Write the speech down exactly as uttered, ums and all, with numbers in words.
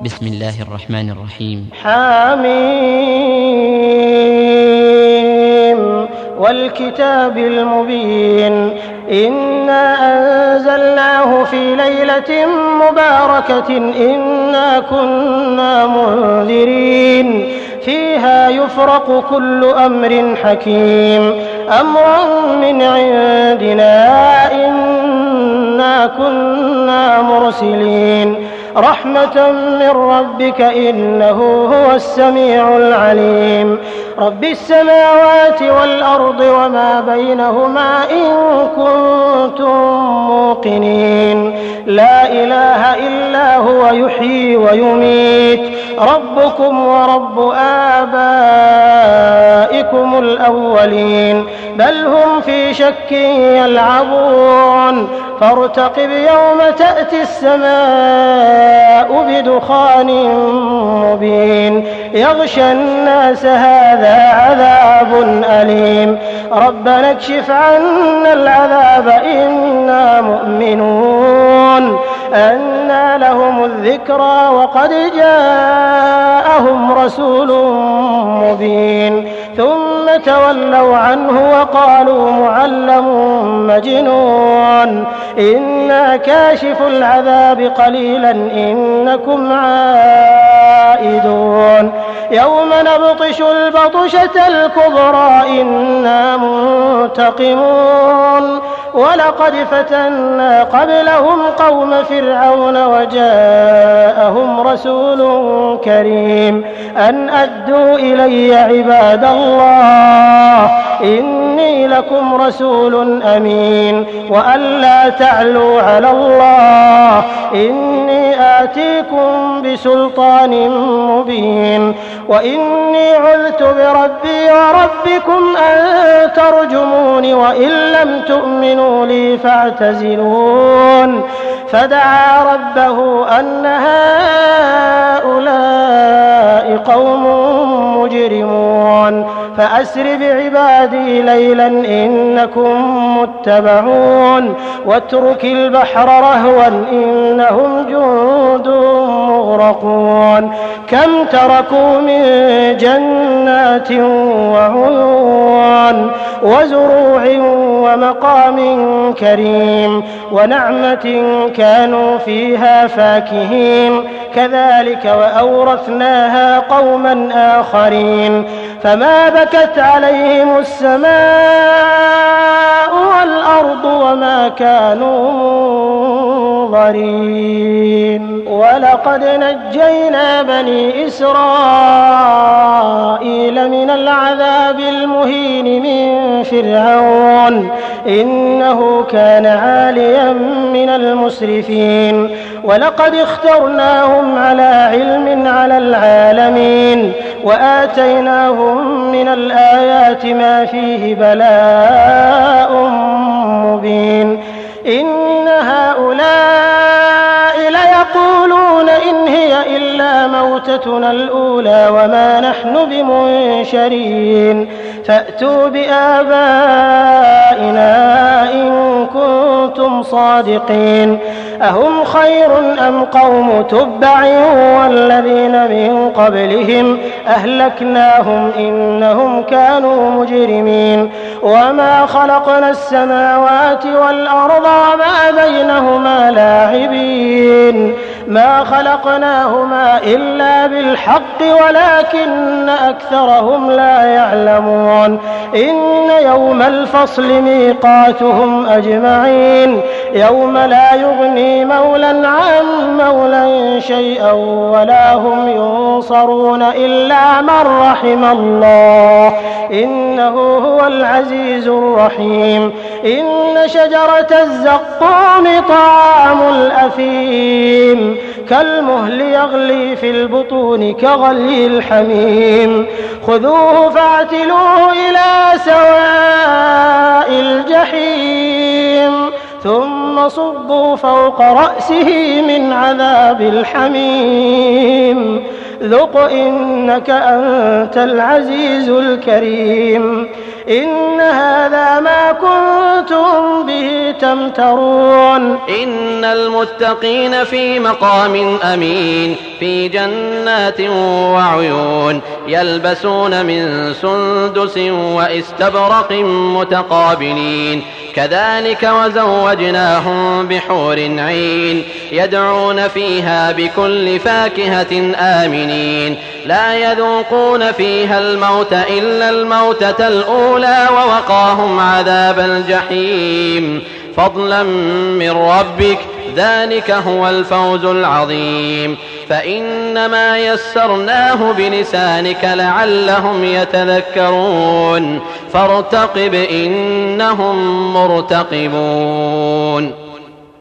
بسم الله الرحمن الرحيم. حميم والكتاب المبين إنا أنزلناه في ليلة مباركة إنا كنا منذرين فيها يفرق كل أمر حكيم أمرا من عندنا إنا كنا مرسلين رحمة من ربك إنه هو السميع العليم رب السماوات والأرض وما بينهما إن كنتم موقنين لا إله إلا هو يحيي ويميت ربكم ورب آبائكم الأولين بل هم في شك يلعبون فارتقب يوم تأتي السماء بدخان مبين يغشى الناس هذا عذاب أليم ربنا اكشف عنا العذاب إنا مؤمنون أنى لهم الذكرى وقد جاءهم رسول مبين ثم تولوا عنه وقالوا معلم مجنون إنا كاشف العذاب قليلا إنكم عائدون يوم نبطش البطشة الكبرى إنا منتقمون ولقد فتنا قبلهم قوم فرعون وجاءهم رسول كريم أن أدوا إلي عباد الله إني لكم رسول أمين وأن لا تعلوا على الله إني آتيكم بسلطان مبين وإني عذت بربي وربكم أن ترجمون وإن لم تؤمنوا لي فاعتزلون فدعا ربه أن هؤلاء قوم مجرمون فأسر بعبادي ليلا إنكم متبعون واترك البحر رهوا إنهم جند مغرقون كم تركوا من جنات وعيون وزروع ومقام كريم ونعمة كانوا فيها فاكهين كذلك وأورثناها قوما آخرين فما بكت عليهم السماء والأرض وما كانوا منظرين ولقد نجينا بني إسرائيل من العذاب المهين من فرعون إنه كان عاليا من المسرفين ولقد اخترناهم على علم على العالمين وآتيناهم من الآيات ما فيه بلاء مبين إن هؤلاء ليقولون إن هي إلا موتتنا الأولى وما نحن بمنشرين فأتوا بآبائنا إن كنتم صادقين أهم خير أم قوم تبع والذين من قبلهم أهلكناهم إنهم كانوا مجرمين وما خلقنا السماوات والأرض وما بينهما لاعبين ما خلقناهما إلا بالحق ولكن أكثرهم لا يعلمون إن يوم الفصل ميقاتهم أجمعين يوم لا يغني مولى عن مولى شيئا ولا هم ينصرون إلا من رحم الله إنه هو العزيز الرحيم إن شجرة الزقوم طعام الأثيم كالمهل يغلي في البطون كغلي الحميم خذوه فاعتلوه إلى سواء الجحيم ثم صبوا فوق رأسه من عذاب الحميم ذق إنك أنت العزيز الكريم إن هذا ما كنتم به تمترون إن المتقين في مقام أمين في جنات وعيون يلبسون من سندس وإستبرق متقابلين كذلك وزوجناهم بحور عين يدعون فيها بكل فاكهة آمنين لا يذوقون فيها الموت إلا الموتة الأولى ووقاهم عذاب الجحيم فضلا من ربك ذلك هو الفوز العظيم فإنما يسرناه بلسانك لعلهم يتذكرون فارتقب إنهم مرتقبون